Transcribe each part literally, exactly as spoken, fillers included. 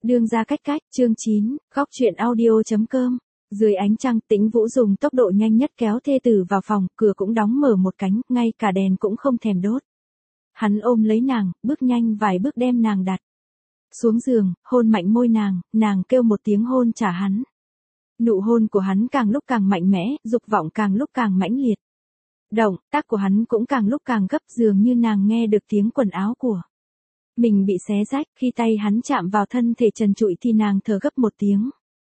Đương gia cách cách, chương chín, góc truyện audio.com. Dưới ánh trăng, Tĩnh Vũ dùng tốc độ nhanh nhất kéo thê tử vào phòng, cửa cũng đóng mở một cánh, ngay cả đèn cũng không thèm đốt. Hắn ôm lấy nàng, bước nhanh vài bước đem nàng đặt xuống giường, hôn mạnh môi nàng, nàng kêu một tiếng hôn trả hắn. Nụ hôn của hắn càng lúc càng mạnh mẽ, dục vọng càng lúc càng mãnh liệt. Động tác của hắn cũng càng lúc càng gấp, dường như nàng nghe được tiếng quần áo của mình bị xé rách, khi tay hắn chạm vào thân thể trần trụi thì nàng thở gấp một tiếng.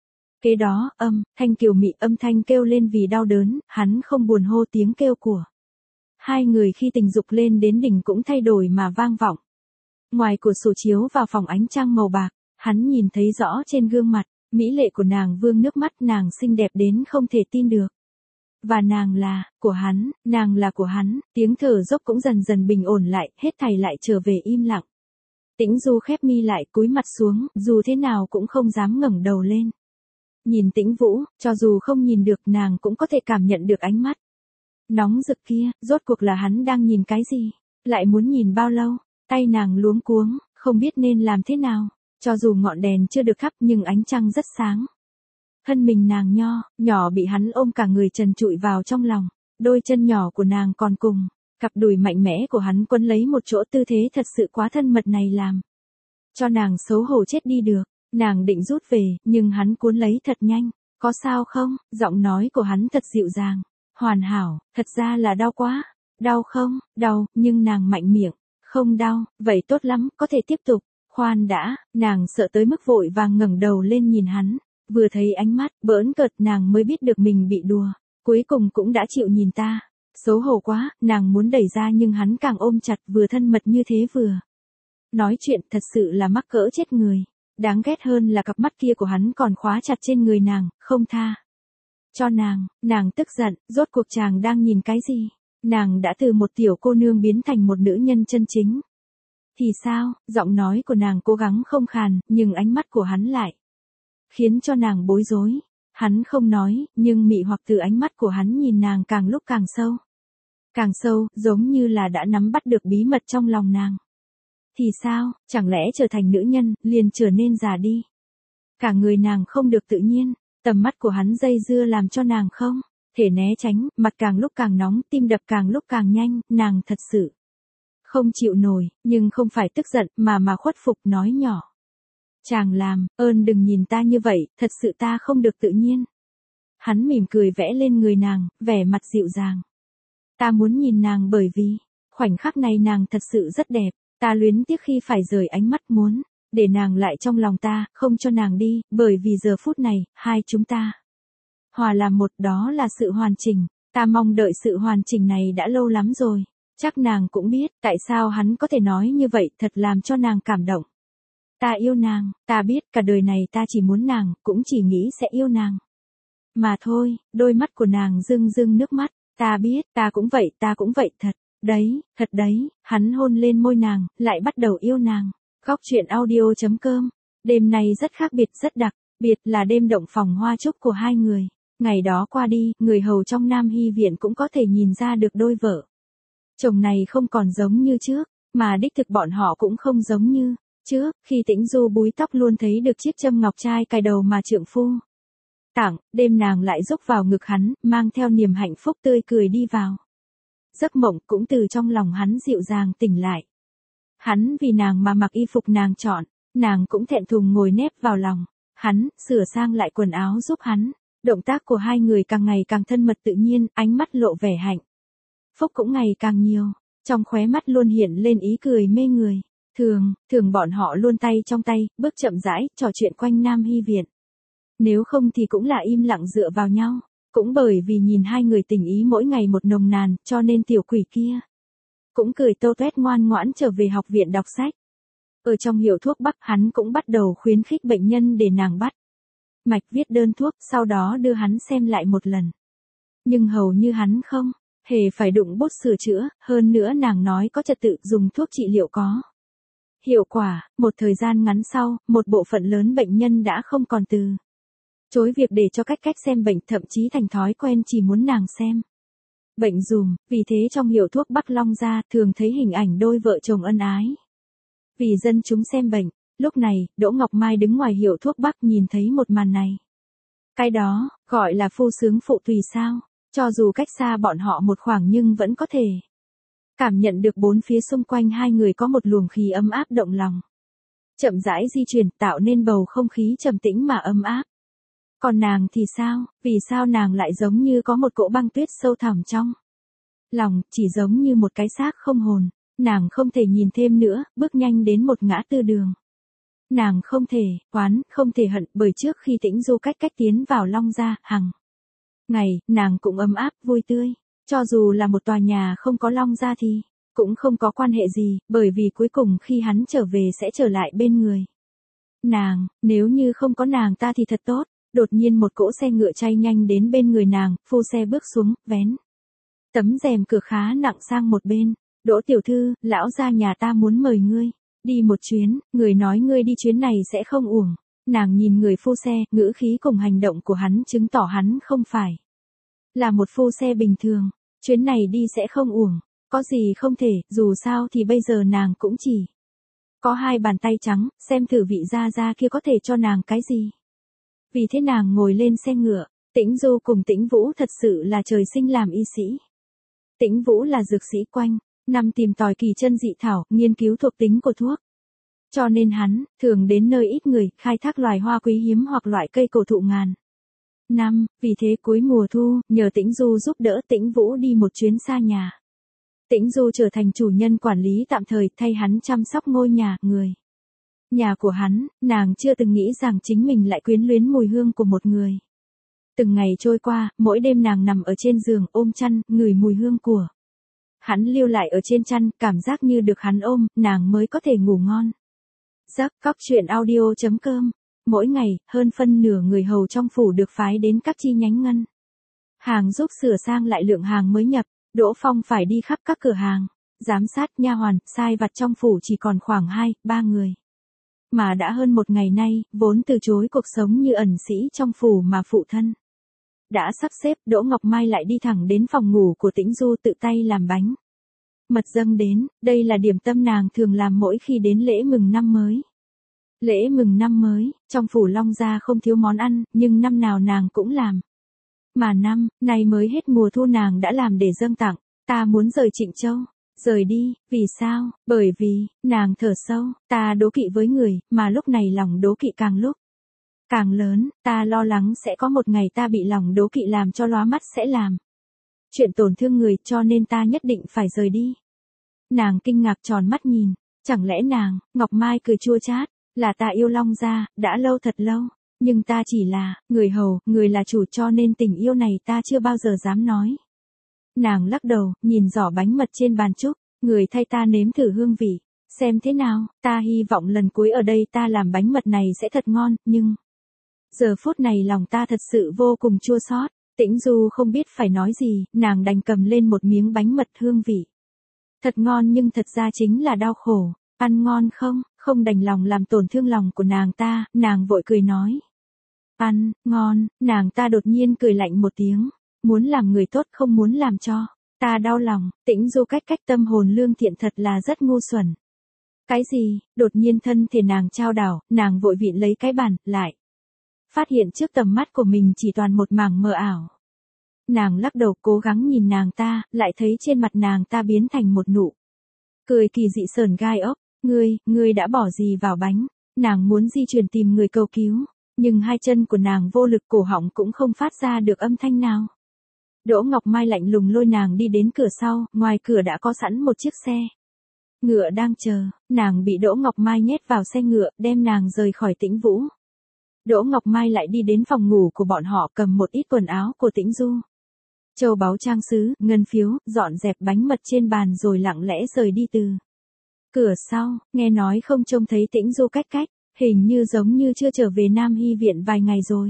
Kế đó, âm thanh kiều mị âm thanh kêu lên vì đau đớn, hắn không buồn hô tiếng kêu của hai người khi tình dục lên đến đỉnh cũng thay đổi mà vang vọng. Ngoài cửa sổ chiếu vào phòng ánh trăng màu bạc, hắn nhìn thấy rõ trên gương mặt mỹ lệ của nàng vương nước mắt, nàng xinh đẹp đến không thể tin được. Và nàng là của hắn, nàng là của hắn, tiếng thở dốc cũng dần dần bình ổn lại, hết thảy lại trở về im lặng. Tĩnh Du khép mi lại, cúi mặt xuống, dù thế nào cũng không dám ngẩng đầu lên. Nhìn Tĩnh Vũ, cho dù không nhìn được, nàng cũng có thể cảm nhận được ánh mắt nóng rực kia, rốt cuộc là hắn đang nhìn cái gì, lại muốn nhìn bao lâu. Tay nàng luống cuống, không biết nên làm thế nào, cho dù ngọn đèn chưa được thắp nhưng ánh trăng rất sáng. Thân mình nàng nho, nhỏ bị hắn ôm cả người trần trụi vào trong lòng, đôi chân nhỏ của nàng còn cùng cặp đùi mạnh mẽ của hắn quấn lấy một chỗ, tư thế thật sự quá thân mật này làm cho nàng xấu hổ chết đi được. Nàng định rút về, nhưng hắn cuốn lấy thật nhanh. Có sao không? Giọng nói của hắn thật dịu dàng, hoàn hảo, thật ra là đau quá. Đau không? Đau, nhưng nàng mạnh miệng. Không đau, vậy tốt lắm, có thể tiếp tục. Khoan đã, nàng sợ tới mức vội vàng ngẩng đầu lên nhìn hắn. Vừa thấy ánh mắt bỡn cợt nàng mới biết được mình bị đùa. Cuối cùng cũng đã chịu nhìn ta. Xấu hổ quá, nàng muốn đẩy ra nhưng hắn càng ôm chặt, vừa thân mật như thế vừa nói chuyện, thật sự là mắc cỡ chết người. Đáng ghét hơn là cặp mắt kia của hắn còn khóa chặt trên người nàng, không tha cho nàng. Nàng tức giận, rốt cuộc chàng đang nhìn cái gì? Nàng đã từ một tiểu cô nương biến thành một nữ nhân chân chính. Thì sao? Giọng nói của nàng cố gắng không khàn, nhưng ánh mắt của hắn lại khiến cho nàng bối rối. Hắn không nói, nhưng mị hoặc từ ánh mắt của hắn nhìn nàng càng lúc càng sâu. Càng sâu, giống như là đã nắm bắt được bí mật trong lòng nàng. Thì sao? Chẳng lẽ trở thành nữ nhân, liền trở nên già đi? Cả người nàng không được tự nhiên, tầm mắt của hắn dây dưa làm cho nàng không thể né tránh, mặt càng lúc càng nóng, tim đập càng lúc càng nhanh, nàng thật sự không chịu nổi, nhưng không phải tức giận, mà mà khuất phục, nói nhỏ. Chàng làm ơn đừng nhìn ta như vậy, thật sự ta không được tự nhiên. Hắn mỉm cười vẽ lên người nàng, vẻ mặt dịu dàng. Ta muốn nhìn nàng bởi vì, khoảnh khắc này nàng thật sự rất đẹp. Ta luyến tiếc khi phải rời ánh mắt, muốn để nàng lại trong lòng ta, không cho nàng đi, bởi vì giờ phút này, hai chúng ta hòa làm một, đó là sự hoàn chỉnh. Ta mong đợi sự hoàn chỉnh này đã lâu lắm rồi. Chắc nàng cũng biết, tại sao hắn có thể nói như vậy, thật làm cho nàng cảm động. Ta yêu nàng, ta biết cả đời này ta chỉ muốn nàng, cũng chỉ nghĩ sẽ yêu nàng. Mà thôi, đôi mắt của nàng rưng rưng nước mắt, ta biết, ta cũng vậy, ta cũng vậy thật. Đấy, thật đấy, hắn hôn lên môi nàng, lại bắt đầu yêu nàng. Góc truyện audio.com. Đêm nay rất khác biệt, rất đặc biệt, là đêm động phòng hoa trúc của hai người. Ngày đó qua đi, người hầu trong Nam Hy viện cũng có thể nhìn ra được đôi vợ chồng này không còn giống như trước, mà đích thực bọn họ cũng không giống như trước. Khi Tĩnh Du búi tóc luôn thấy được chiếc châm ngọc trai cài đầu mà trượng phu tặng, đêm nàng lại rúc vào ngực hắn, mang theo niềm hạnh phúc tươi cười đi vào giấc mộng, cũng từ trong lòng hắn dịu dàng tỉnh lại. Hắn vì nàng mà mặc y phục nàng chọn, nàng cũng thẹn thùng ngồi nép vào lòng hắn, sửa sang lại quần áo giúp hắn. Động tác của hai người càng ngày càng thân mật tự nhiên, ánh mắt lộ vẻ hạnh phúc cũng ngày càng nhiều, trong khóe mắt luôn hiện lên ý cười mê người. Thường, thường bọn họ luôn tay trong tay, bước chậm rãi, trò chuyện quanh Nam Hy viện. Nếu không thì cũng là im lặng dựa vào nhau. Cũng bởi vì nhìn hai người tình ý mỗi ngày một nồng nàn, cho nên tiểu quỷ kia cũng cười tô toét ngoan ngoãn trở về học viện đọc sách. Ở trong hiệu thuốc Bắc, hắn cũng bắt đầu khuyến khích bệnh nhân để nàng bắt mạch viết đơn thuốc, sau đó đưa hắn xem lại một lần. Nhưng hầu như hắn không hề phải đụng bút sửa chữa, hơn nữa nàng nói có trật tự, dùng thuốc trị liệu có hiệu quả. Một thời gian ngắn sau, một bộ phận lớn bệnh nhân đã không còn từ chối việc để cho cách cách xem bệnh, thậm chí thành thói quen chỉ muốn nàng xem bệnh dùm. Vì thế trong hiệu thuốc Bắc Long Gia thường thấy hình ảnh đôi vợ chồng ân ái vì dân chúng xem bệnh. Lúc này, Đỗ Ngọc Mai đứng ngoài hiệu thuốc bắc nhìn thấy một màn này. Cái đó, gọi là phu sướng phụ tùy sao, cho dù cách xa bọn họ một khoảng nhưng vẫn có thể cảm nhận được bốn phía xung quanh hai người có một luồng khí ấm áp động lòng. Chậm rãi di chuyển tạo nên bầu không khí trầm tĩnh mà ấm áp. Còn nàng thì sao, vì sao nàng lại giống như có một cỗ băng tuyết sâu thẳm trong lòng, chỉ giống như một cái xác không hồn. Nàng không thể nhìn thêm nữa, bước nhanh đến một ngã tư đường. Nàng không thể, oán, không thể hận, bởi trước khi Tĩnh Du cách cách tiến vào Long Gia, hằng ngày, nàng cũng ấm áp, vui tươi. Cho dù là một tòa nhà không có Long Gia thì cũng không có quan hệ gì, bởi vì cuối cùng khi hắn trở về sẽ trở lại bên người nàng. Nếu như không có nàng ta thì thật tốt. Đột nhiên một cỗ xe ngựa chạy nhanh đến bên người nàng, phu xe bước xuống, vén tấm rèm cửa khá nặng sang một bên. Đỗ tiểu thư, lão gia nhà ta muốn mời ngươi đi một chuyến, người nói ngươi đi chuyến này sẽ không uổng. Nàng nhìn người phu xe, ngữ khí cùng hành động của hắn chứng tỏ hắn không phải là một phu xe bình thường. Chuyến này đi sẽ không uổng, có gì không thể, dù sao thì bây giờ nàng cũng chỉ có hai bàn tay trắng, xem thử vị gia gia kia có thể cho nàng cái gì. Vì thế nàng ngồi lên xe ngựa. Tĩnh Du cùng Tĩnh Vũ thật sự là trời sinh làm y sĩ. Tĩnh Vũ là dược sĩ quanh năm tìm tòi kỳ chân dị thảo, nghiên cứu thuộc tính của thuốc. Cho nên hắn thường đến nơi ít người, khai thác loài hoa quý hiếm hoặc loại cây cổ thụ ngàn năm. Vì thế cuối mùa thu, nhờ Tĩnh Du giúp đỡ Tĩnh Vũ đi một chuyến xa nhà. Tĩnh Du trở thành chủ nhân quản lý tạm thời, thay hắn chăm sóc ngôi nhà, người nhà của hắn. Nàng chưa từng nghĩ rằng chính mình lại quyến luyến mùi hương của một người. Từng ngày trôi qua, mỗi đêm nàng nằm ở trên giường ôm chăn, ngửi mùi hương của hắn lưu lại ở trên chăn, cảm giác như được hắn ôm, nàng mới có thể ngủ ngon giấc. Cóc truyện audio chấm com. Mỗi ngày, hơn phân nửa người hầu trong phủ được phái đến các chi nhánh ngân hàng giúp sửa sang lại lượng hàng mới nhập. Đỗ Phong phải đi khắp các cửa hàng, giám sát nha hoàn, sai vặt trong phủ chỉ còn khoảng hai, ba người. Mà đã hơn một ngày nay, vốn từ chối cuộc sống như ẩn sĩ trong phủ mà phụ thân đã sắp xếp, Đỗ Ngọc Mai lại đi thẳng đến phòng ngủ của Tĩnh Du tự tay làm bánh mật dâng đến. Đây là điểm tâm nàng thường làm mỗi khi đến lễ mừng năm mới. Lễ mừng năm mới, trong phủ Long Gia không thiếu món ăn, nhưng năm nào nàng cũng làm. Mà năm nay mới hết mùa thu nàng đã làm để dâng tặng. Ta muốn rời Trịnh Châu. Rời đi, vì sao? Bởi vì, nàng thở sâu, ta đố kỵ với người, mà lúc này lòng đố kỵ càng lúc càng lớn, ta lo lắng sẽ có một ngày ta bị lòng đố kỵ làm cho lóa mắt sẽ làm chuyện tổn thương người, cho nên ta nhất định phải rời đi. Nàng kinh ngạc tròn mắt nhìn, chẳng lẽ nàng, Ngọc Mai cười chua chát, là ta yêu Long Gia, đã lâu thật lâu, nhưng ta chỉ là người hầu, người là chủ, cho nên tình yêu này ta chưa bao giờ dám nói. Nàng lắc đầu, nhìn giỏ bánh mật trên bàn trúc, người thay ta nếm thử hương vị, xem thế nào, ta hy vọng lần cuối ở đây ta làm bánh mật này sẽ thật ngon, nhưng giờ phút này lòng ta thật sự vô cùng chua xót. Tĩnh Du không biết phải nói gì, nàng đành cầm lên một miếng bánh mật hương vị thật ngon nhưng thật ra chính là đau khổ. Ăn ngon không? Không đành lòng làm tổn thương lòng của nàng ta, nàng vội cười nói. Ăn, ngon. Nàng ta đột nhiên cười lạnh một tiếng. Muốn làm người tốt không muốn làm cho ta đau lòng. Tĩnh Du cách cách tâm hồn lương thiện thật là rất ngu xuẩn. Cái gì? Đột nhiên thân thể nàng chao đảo, nàng vội vịn lấy cái bàn, lại phát hiện trước tầm mắt của mình chỉ toàn một mảng mờ ảo. Nàng lắc đầu cố gắng nhìn nàng ta, lại thấy trên mặt nàng ta biến thành một nụ cười kỳ dị sờn gai ốc. Ngươi, ngươi đã bỏ gì vào bánh? Nàng muốn di chuyển tìm người cầu cứu, nhưng hai chân của nàng vô lực, cổ họng cũng không phát ra được âm thanh nào. Đỗ Ngọc Mai lạnh lùng lôi nàng đi đến cửa sau, ngoài cửa đã có sẵn một chiếc xe ngựa đang chờ. Nàng bị Đỗ Ngọc Mai nhét vào xe ngựa, đem nàng rời khỏi Tĩnh Vũ. Đỗ Ngọc Mai lại đi đến phòng ngủ của bọn họ, cầm một ít quần áo của Tĩnh Du, châu báu trang sứ, ngân phiếu, dọn dẹp bánh mật trên bàn rồi lặng lẽ rời đi từ cửa sau. Nghe nói không trông thấy Tĩnh Du cách cách, hình như giống như chưa trở về Nam Hy viện vài ngày rồi.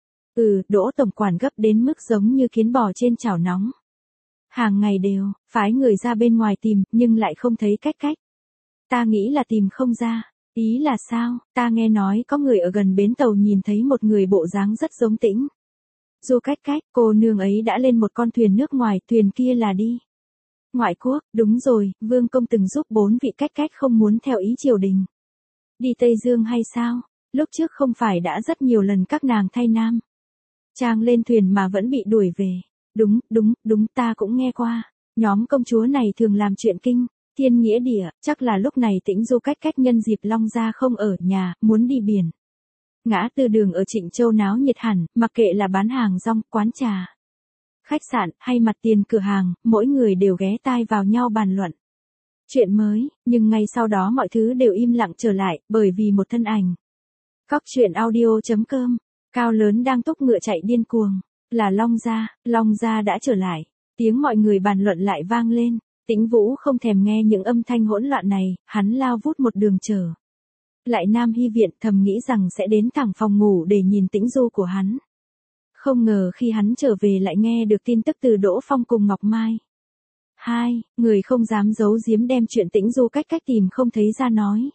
Ừ, Đỗ tổng quản gấp đến mức giống như kiến bò trên chảo nóng. Hàng ngày đều phái người ra bên ngoài tìm, nhưng lại không thấy cách cách. Ta nghĩ là tìm không ra. Ý là sao? Ta nghe nói có người ở gần bến tàu nhìn thấy một người bộ dáng rất giống Tĩnh Du cách cách, cô nương ấy đã lên một con thuyền nước ngoài, thuyền kia là đi ngoại quốc. Đúng rồi, Vương công từng giúp bốn vị cách cách không muốn theo ý triều đình. Đi Tây Dương hay sao? Lúc trước không phải đã rất nhiều lần các nàng thay nam trang lên thuyền mà vẫn bị đuổi về. Đúng, đúng, đúng, ta cũng nghe qua. Nhóm công chúa này thường làm chuyện kinh thiên nghĩa địa, chắc là lúc này Tĩnh Du cách cách nhân dịp Long Gia không ở nhà, muốn đi biển. Ngã tư đường ở Trịnh Châu náo nhiệt hẳn, mặc kệ là bán hàng rong, quán trà, khách sạn, hay mặt tiền cửa hàng, mỗi người đều ghé tai vào nhau bàn luận chuyện mới, nhưng ngay sau đó mọi thứ đều im lặng trở lại, bởi vì một thân ảnh. Cóc truyện audio chấm com, cao lớn đang túc ngựa chạy điên cuồng, là Long Gia, Long Gia đã trở lại, tiếng mọi người bàn luận lại vang lên, Tĩnh Vũ không thèm nghe những âm thanh hỗn loạn này, hắn lao vút một đường trở lại Nam Hy viện, thầm nghĩ rằng sẽ đến thẳng phòng ngủ để nhìn Tĩnh Du của hắn. Không ngờ khi hắn trở về lại nghe được tin tức từ Đỗ Phong cùng Ngọc Mai. Hai, người không dám giấu giếm đem chuyện Tĩnh Du cách cách tìm không thấy ra nói.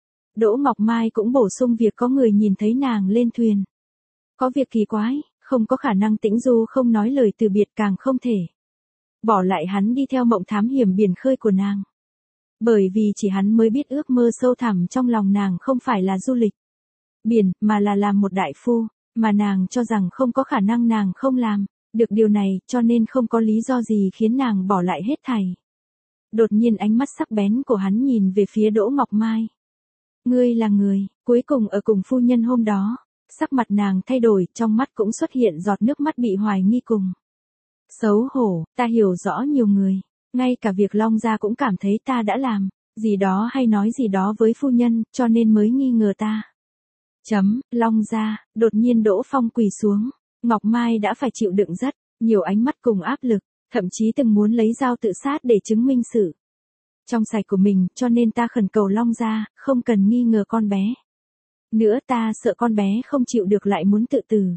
Đỗ Ngọc Mai cũng bổ sung việc có người nhìn thấy nàng lên thuyền. Có việc kỳ quái, không có khả năng Tĩnh Du không nói lời từ biệt, càng không thể bỏ lại hắn đi theo mộng thám hiểm biển khơi của nàng. Bởi vì chỉ hắn mới biết ước mơ sâu thẳm trong lòng nàng không phải là du lịch biển, mà là làm một đại phu, mà nàng cho rằng không có khả năng nàng không làm được điều này, cho nên không có lý do gì khiến nàng bỏ lại hết thảy. Đột nhiên ánh mắt sắc bén của hắn nhìn về phía Đỗ Ngọc Mai. Ngươi là người, cuối cùng ở cùng phu nhân hôm đó. Sắc mặt nàng thay đổi, trong mắt cũng xuất hiện giọt nước mắt bị hoài nghi cùng xấu hổ. Ta hiểu rõ nhiều người, ngay cả việc Long Gia cũng cảm thấy ta đã làm gì đó hay nói gì đó với phu nhân, cho nên mới nghi ngờ ta. Chấm, Long Gia. Đột nhiên Đỗ Phong quỳ xuống, Ngọc Mai đã phải chịu đựng rất nhiều ánh mắt cùng áp lực, thậm chí từng muốn lấy dao tự sát để chứng minh sự trong sạch của mình, cho nên ta khẩn cầu Long Gia, không cần nghi ngờ con bé nữa, ta sợ con bé không chịu được lại muốn tự tử.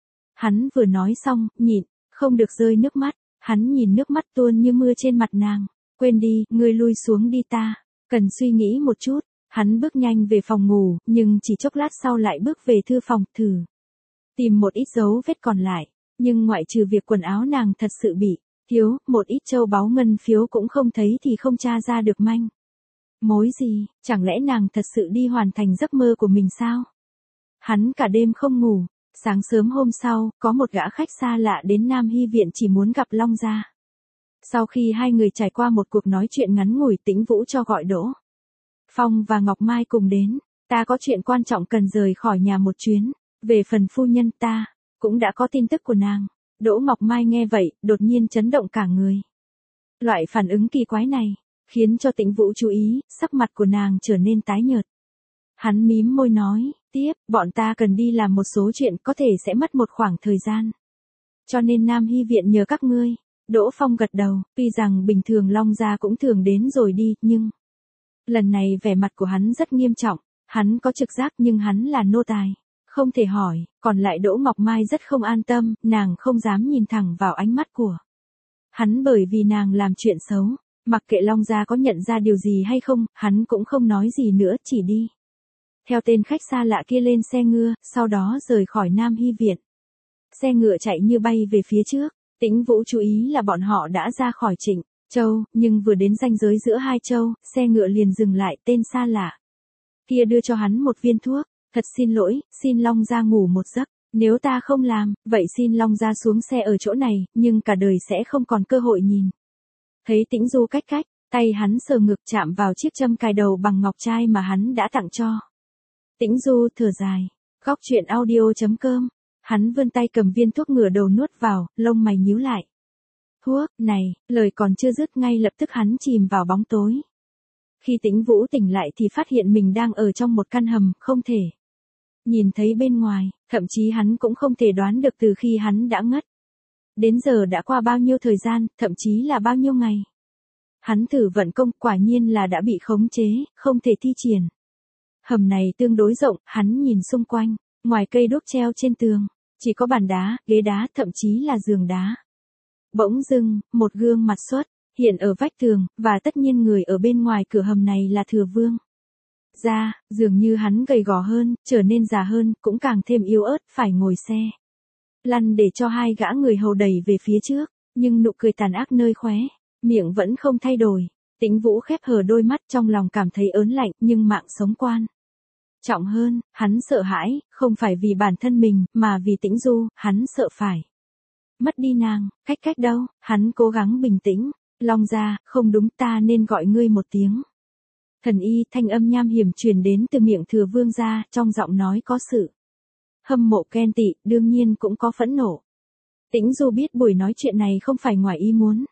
Hắn vừa nói xong, nhịn không được rơi nước mắt, hắn nhìn nước mắt tuôn như mưa trên mặt nàng. Quên đi, ngươi lui xuống đi, ta cần suy nghĩ một chút. Hắn bước nhanh về phòng ngủ, nhưng chỉ chốc lát sau lại bước về thư phòng, thử tìm một ít dấu vết còn lại, nhưng ngoại trừ việc quần áo nàng thật sự bị thiếu, một ít châu báu ngân phiếu cũng không thấy thì không tra ra được manh mối gì. Chẳng lẽ nàng thật sự đi hoàn thành giấc mơ của mình sao? Hắn cả đêm không ngủ. Sáng sớm hôm sau, có một gã khách xa lạ đến Nam Hy viện chỉ muốn gặp Long Gia. Sau khi hai người trải qua một cuộc nói chuyện ngắn ngủi, Tĩnh Vũ cho gọi Đỗ Phong và Ngọc Mai cùng đến. Ta có chuyện quan trọng cần rời khỏi nhà một chuyến. Về phần phu nhân, ta cũng đã có tin tức của nàng. Đỗ Ngọc Mai nghe vậy, đột nhiên chấn động cả người. Loại phản ứng kỳ quái này khiến cho Tĩnh Vũ chú ý, sắc mặt của nàng trở nên tái nhợt. Hắn mím môi nói, tiếp, bọn ta cần đi làm một số chuyện, có thể sẽ mất một khoảng thời gian. Cho nên Nam Hy viện nhờ các ngươi. Đỗ Phong gật đầu, tuy rằng bình thường Long Gia cũng thường đến rồi đi, nhưng lần này vẻ mặt của hắn rất nghiêm trọng. Hắn có trực giác nhưng hắn là nô tài, không thể hỏi. Còn lại Đỗ Ngọc Mai rất không an tâm, nàng không dám nhìn thẳng vào ánh mắt của hắn, bởi vì nàng làm chuyện xấu. Mặc kệ Long Gia có nhận ra điều gì hay không, hắn cũng không nói gì nữa, chỉ đi theo tên khách xa lạ kia lên xe ngựa, sau đó rời khỏi Nam Hy viện. Xe ngựa chạy như bay về phía trước. Tĩnh Vũ chú ý là bọn họ đã ra khỏi Trịnh Châu, nhưng vừa đến ranh giới giữa hai châu, xe ngựa liền dừng lại. Tên xa lạ kia đưa cho hắn một viên thuốc. Thật xin lỗi, xin Long Gia ngủ một giấc. Nếu ta không làm, vậy xin Long Gia xuống xe ở chỗ này, nhưng cả đời sẽ không còn cơ hội nhìn thấy Tĩnh Du cách cách. Tay hắn sờ ngực chạm vào chiếc châm cài đầu bằng ngọc trai mà hắn đã tặng cho Tĩnh Du, thở dài. Cóc truyện audio chấm com. Hắn vươn tay cầm viên thuốc ngửa đầu nuốt vào, lông mày nhíu lại. Thuốc, này, lời còn chưa dứt ngay lập tức hắn chìm vào bóng tối. Khi Tĩnh Vũ tỉnh lại thì phát hiện mình đang ở trong một căn hầm, không thể nhìn thấy bên ngoài, thậm chí hắn cũng không thể đoán được từ khi hắn đã ngất đến giờ đã qua bao nhiêu thời gian, thậm chí là bao nhiêu ngày. Hắn thử vận công, quả nhiên là đã bị khống chế, không thể thi triển. Hầm này tương đối rộng, hắn nhìn xung quanh, ngoài cây đuốc treo trên tường, chỉ có bàn đá, ghế đá, thậm chí là giường đá. Bỗng dưng, một gương mặt xuất hiện ở vách tường, và tất nhiên người ở bên ngoài cửa hầm này là Thừa Vương Gia. Dường như hắn gầy gò hơn, trở nên già hơn, cũng càng thêm yếu ớt, phải ngồi xe lăn để cho hai gã người hầu đẩy về phía trước, nhưng nụ cười tàn ác nơi khóe miệng vẫn không thay đổi. Tĩnh Vũ khép hờ đôi mắt, trong lòng cảm thấy ớn lạnh, nhưng mạng sống quan Trọng hơn, hắn sợ hãi, không phải vì bản thân mình, mà vì Tĩnh Du, hắn sợ phải mất đi nàng. Cách cách đâu, hắn cố gắng bình tĩnh. Long gia, không đúng, ta nên gọi ngươi một tiếng. Thần y, thanh âm nham hiểm truyền đến từ miệng Thừa Vương gia, trong giọng nói có sự hâm mộ ghen tị, đương nhiên cũng có phẫn nộ. Tĩnh Du biết buổi nói chuyện này không phải ngoài ý muốn.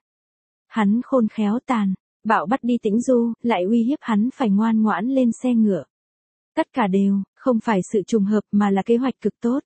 Hắn khôn khéo tàn, bạo bắt đi Tĩnh Du, lại uy hiếp hắn phải ngoan ngoãn lên xe ngựa. Tất cả đều, không phải sự trùng hợp mà là kế hoạch cực tốt.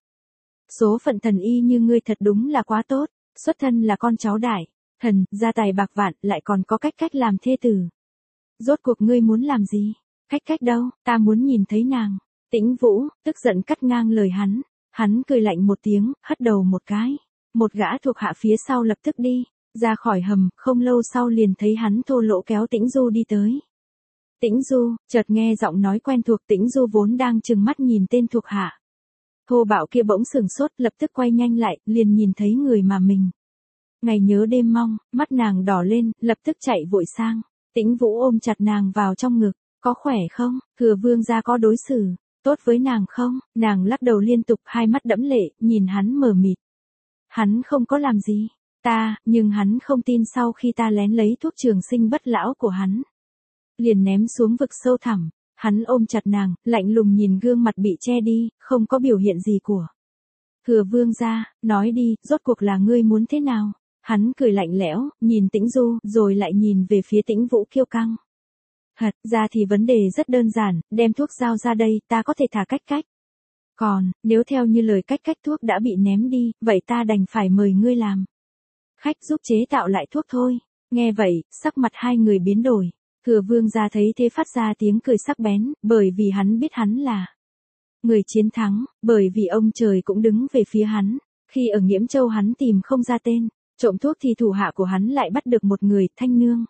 Số phận thần y như ngươi thật đúng là quá tốt, xuất thân là con cháu đại thần, gia tài bạc vạn, lại còn có cách cách làm thê tử. Rốt cuộc ngươi muốn làm gì? Cách cách đâu, ta muốn nhìn thấy nàng. Tĩnh Vũ, tức giận cắt ngang lời hắn. Hắn cười lạnh một tiếng, hất đầu một cái. Một gã thuộc hạ phía sau lập tức đi, ra khỏi hầm, không lâu sau liền thấy hắn thô lỗ kéo Tĩnh Du đi tới. Tĩnh Du, chợt nghe giọng nói quen thuộc. Tĩnh Du vốn đang trừng mắt nhìn tên thuộc hạ thô bạo kia bỗng sừng sốt, lập tức quay nhanh lại, liền nhìn thấy người mà mình ngày nhớ đêm mong, mắt nàng đỏ lên, lập tức chạy vội sang. Tĩnh Vũ ôm chặt nàng vào trong ngực, có khỏe không, Thừa Vương gia có đối xử tốt với nàng không? Nàng lắc đầu liên tục, hai mắt đẫm lệ, nhìn hắn mờ mịt. Hắn không có làm gì, ta, nhưng hắn không tin sau khi ta lén lấy thuốc trường sinh bất lão của hắn. Liền ném xuống vực sâu thẳm, hắn ôm chặt nàng, lạnh lùng nhìn gương mặt bị che đi, không có biểu hiện gì của Thừa Vương gia, nói đi, rốt cuộc là ngươi muốn thế nào? Hắn cười lạnh lẽo, nhìn Tĩnh Du, rồi lại nhìn về phía Tĩnh Vũ kiêu căng. Thật ra thì vấn đề rất đơn giản, đem thuốc giao ra đây, ta có thể thả cách cách. Còn, nếu theo như lời cách cách thuốc đã bị ném đi, vậy ta đành phải mời ngươi làm khách giúp chế tạo lại thuốc thôi. Nghe vậy, sắc mặt hai người biến đổi. Thừa Vương gia thấy thế phát ra tiếng cười sắc bén, bởi vì hắn biết hắn là người chiến thắng, bởi vì ông trời cũng đứng về phía hắn. Khi ở Nghiễm Châu hắn tìm không ra tên, trộm thuốc thì thủ hạ của hắn lại bắt được một người, Thanh Nương.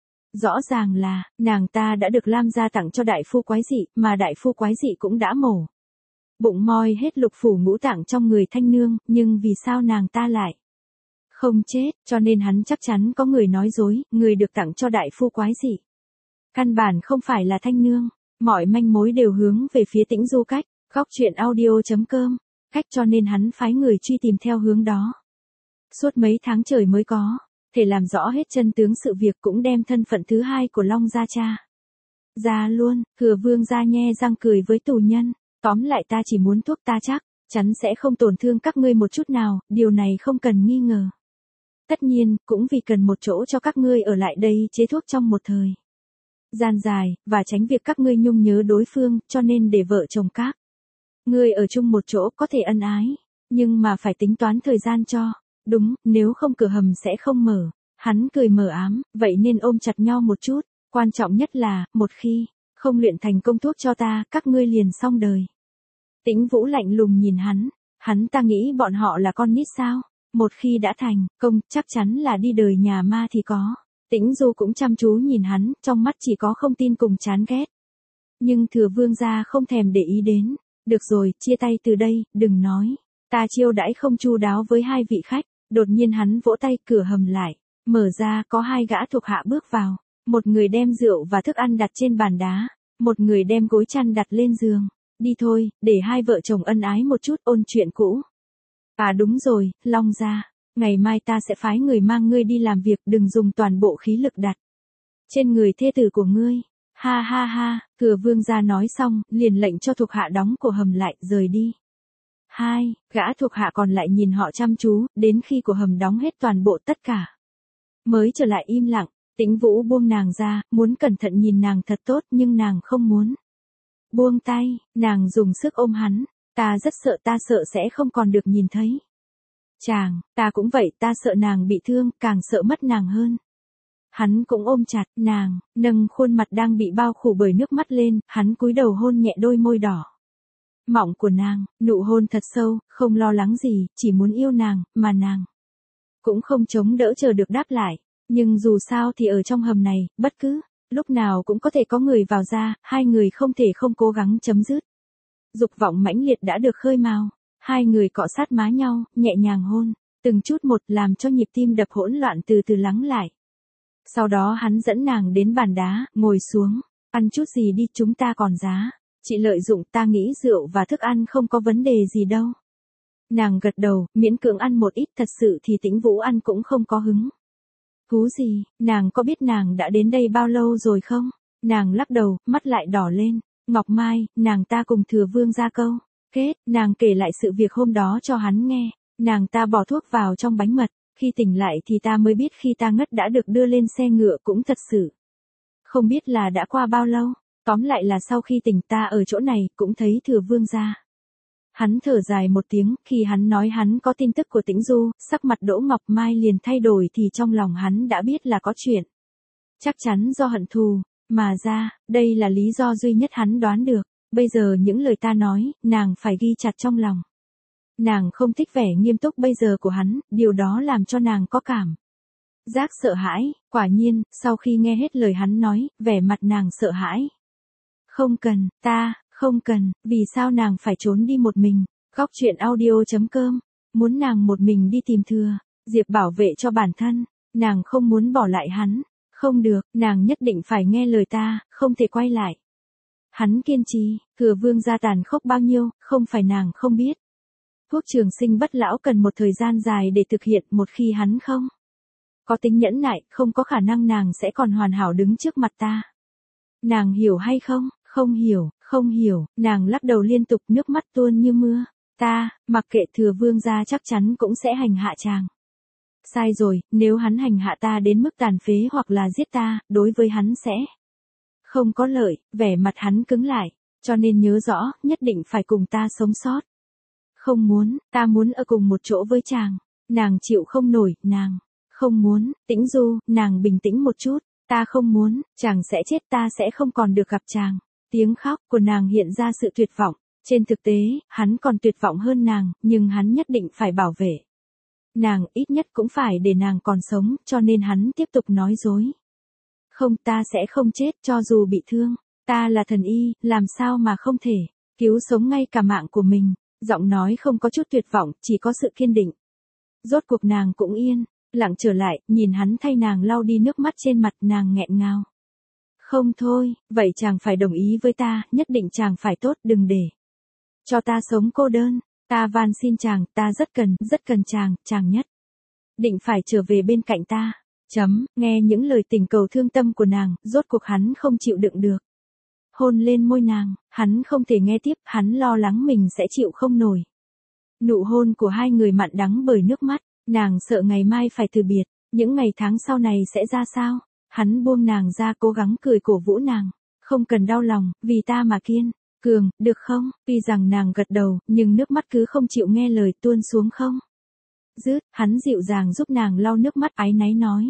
Rõ ràng là, nàng ta đã được Lam gia tặng cho đại phu quái dị, mà đại phu quái dị cũng đã mổ bụng moi hết lục phủ ngũ tạng trong người Thanh Nương, nhưng vì sao nàng ta lại không chết, cho nên hắn chắc chắn có người nói dối, người được tặng cho đại phu quái dị căn bản không phải là Thanh Nương. Mọi manh mối đều hướng về phía Tĩnh Du cách, góc truyện audio chấm com, cách cho nên hắn phái người truy tìm theo hướng đó. Suốt mấy tháng trời mới có thể làm rõ hết chân tướng sự việc, cũng đem thân phận thứ hai của Long gia cha ra luôn. Thừa Vương gia nhe răng cười với tù nhân, tóm lại ta chỉ muốn thuốc, ta chắc chắn sẽ không tổn thương các ngươi một chút nào, điều này không cần nghi ngờ. Tất nhiên, cũng vì cần một chỗ cho các ngươi ở lại đây chế thuốc trong một thời gian dài, và tránh việc các ngươi nhung nhớ đối phương, cho nên để vợ chồng các ngươi ở chung một chỗ có thể ân ái, nhưng mà phải tính toán thời gian cho đúng, nếu không cửa hầm sẽ không mở. Hắn cười mờ ám, vậy nên ôm chặt nhau một chút, quan trọng nhất là, một khi không luyện thành công thuốc cho ta, các ngươi liền xong đời. Tĩnh Vũ lạnh lùng nhìn hắn, hắn ta nghĩ bọn họ là con nít sao? Một khi đã thành công, chắc chắn là đi đời nhà ma thì có. Tĩnh Du cũng chăm chú nhìn hắn, trong mắt chỉ có không tin cùng chán ghét. Nhưng Thừa Vương gia không thèm để ý đến. Được rồi, chia tay từ đây, đừng nói ta chiêu đãi không chu đáo với hai vị khách. Đột nhiên hắn vỗ tay, cửa hầm lại mở ra, có hai gã thuộc hạ bước vào. Một người đem rượu và thức ăn đặt trên bàn đá, một người đem gối chăn đặt lên giường. Đi thôi, để hai vợ chồng ân ái một chút, ôn chuyện cũ. À đúng rồi, Long gia, ngày mai ta sẽ phái người mang ngươi đi làm việc, đừng dùng toàn bộ khí lực đặt trên người thê tử của ngươi. Ha ha ha, Thừa Vương gia nói xong, liền lệnh cho thuộc hạ đóng cổ hầm lại, rời đi. Hai, gã thuộc hạ còn lại nhìn họ chăm chú, đến khi cổ hầm đóng hết toàn bộ tất cả mới trở lại im lặng. Tĩnh Vũ buông nàng ra, muốn cẩn thận nhìn nàng thật tốt, nhưng nàng không muốn buông tay. Nàng dùng sức ôm hắn, ta rất sợ, ta sợ sẽ không còn được nhìn thấy chàng, ta cũng vậy, ta sợ nàng bị thương, càng sợ mất nàng hơn. Hắn cũng ôm chặt nàng, nâng khuôn mặt đang bị bao phủ bởi nước mắt lên, hắn cúi đầu hôn nhẹ đôi môi đỏ mọng của nàng, nụ hôn thật sâu, không lo lắng gì, chỉ muốn yêu nàng, mà nàng cũng không chống đỡ chờ được đáp lại. Nhưng dù sao thì ở trong hầm này, bất cứ lúc nào cũng có thể có người vào ra, hai người không thể không cố gắng chấm dứt. Dục vọng mãnh liệt đã được khơi mào, hai người cọ sát má nhau, nhẹ nhàng hôn, từng chút một, làm cho nhịp tim đập hỗn loạn từ từ lắng lại. Sau đó hắn dẫn nàng đến bàn đá, ngồi xuống, ăn chút gì đi, chúng ta còn giá Chị lợi dụng, ta nghĩ rượu và thức ăn không có vấn đề gì đâu. Nàng gật đầu, miễn cưỡng ăn một ít, thật sự thì Tĩnh Vũ ăn cũng không có hứng. Hú gì, nàng có biết nàng đã đến đây bao lâu rồi không? Nàng lắc đầu, mắt lại đỏ lên. Ngọc Mai, nàng ta cùng Thừa Vương ra câu. Kết, nàng kể lại sự việc hôm đó cho hắn nghe. Nàng ta bỏ thuốc vào trong bánh mật. Khi tỉnh lại thì ta mới biết khi ta ngất đã được đưa lên xe ngựa cũng thật sự. Không biết là đã qua bao lâu. Tóm lại là sau khi tỉnh ta ở chỗ này cũng thấy Thừa Vương ra. Hắn thở dài một tiếng, khi hắn nói hắn có tin tức của Tĩnh Du, sắc mặt Đỗ Ngọc Mai liền thay đổi thì trong lòng hắn đã biết là có chuyện. Chắc chắn do hận thù, mà ra, đây là lý do duy nhất hắn đoán được. Bây giờ những lời ta nói, nàng phải ghi chặt trong lòng. Nàng không thích vẻ nghiêm túc bây giờ của hắn, điều đó làm cho nàng có cảm giác sợ hãi. Quả nhiên, sau khi nghe hết lời hắn nói, vẻ mặt nàng sợ hãi. Không cần, ta, không cần, vì sao nàng phải trốn đi một mình? Góc truyện audio chấm com, muốn nàng một mình đi tìm Thừa Diệp bảo vệ cho bản thân, nàng không muốn bỏ lại hắn. Không được, nàng nhất định phải nghe lời ta, không thể quay lại. Hắn kiên trì, Thừa Vương gia tàn khốc bao nhiêu, không phải nàng không biết. Thuốc trường sinh bất lão cần một thời gian dài để thực hiện, một khi hắn không có tính nhẫn nại, không có khả năng nàng sẽ còn hoàn hảo đứng trước mặt ta. Nàng hiểu hay không? Không hiểu, không hiểu, nàng lắc đầu liên tục, nước mắt tuôn như mưa. Ta, mặc kệ, Thừa Vương gia chắc chắn cũng sẽ hành hạ chàng. Sai rồi, nếu hắn hành hạ ta đến mức tàn phế hoặc là giết ta, đối với hắn sẽ không có lợi. Vẻ mặt hắn cứng lại, cho nên nhớ rõ, nhất định phải cùng ta sống sót. Không muốn, ta muốn ở cùng một chỗ với chàng. Nàng chịu không nổi, nàng không muốn. Tĩnh Du, nàng bình tĩnh một chút. Ta không muốn, chàng sẽ chết, ta sẽ không còn được gặp chàng. Tiếng khóc của nàng hiện ra sự tuyệt vọng. Trên thực tế, hắn còn tuyệt vọng hơn nàng, nhưng hắn nhất định phải bảo vệ nàng, ít nhất cũng phải để nàng còn sống, cho nên hắn tiếp tục nói dối. Không, ta sẽ không chết, cho dù bị thương. Ta là thần y, làm sao mà không thể cứu sống ngay cả mạng của mình. Giọng nói không có chút tuyệt vọng, chỉ có sự kiên định. Rốt cuộc nàng cũng yên lặng trở lại, nhìn hắn thay nàng lau đi nước mắt trên mặt, nàng nghẹn ngào. Không thôi, vậy chàng phải đồng ý với ta, nhất định chàng phải tốt, đừng để cho ta sống cô đơn. Ta van xin chàng, ta rất cần, rất cần chàng, chàng nhất định phải trở về bên cạnh ta. Chấm, nghe những lời tình cầu thương tâm của nàng, rốt cuộc hắn không chịu đựng được. Hôn lên môi nàng, hắn không thể nghe tiếp, hắn lo lắng mình sẽ chịu không nổi. Nụ hôn của hai người mặn đắng bởi nước mắt, nàng sợ ngày mai phải từ biệt, những ngày tháng sau này sẽ ra sao. Hắn buông nàng ra, cố gắng cười cổ vũ nàng. Không cần đau lòng, vì ta mà kiên cường, được không? Tuy rằng nàng gật đầu, nhưng nước mắt cứ không chịu nghe lời, tuôn xuống không dứt. Hắn dịu dàng giúp nàng lau nước mắt, áy náy nói.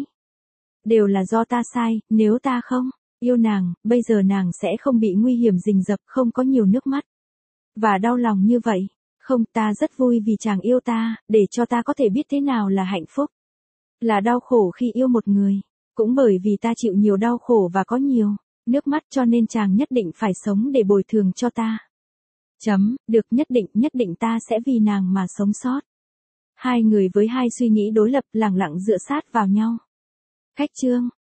Đều là do ta sai, nếu ta không yêu nàng, bây giờ nàng sẽ không bị nguy hiểm rình rập, không có nhiều nước mắt và đau lòng như vậy. Không, ta rất vui vì chàng yêu ta, để cho ta có thể biết thế nào là hạnh phúc, là đau khổ khi yêu một người. Cũng bởi vì ta chịu nhiều đau khổ và có nhiều nước mắt, cho nên chàng nhất định phải sống để bồi thường cho ta. Chấm, được, nhất định, nhất định ta sẽ vì nàng mà sống sót. Hai người với hai suy nghĩ đối lập lẳng lặng dựa sát vào nhau. Cách chương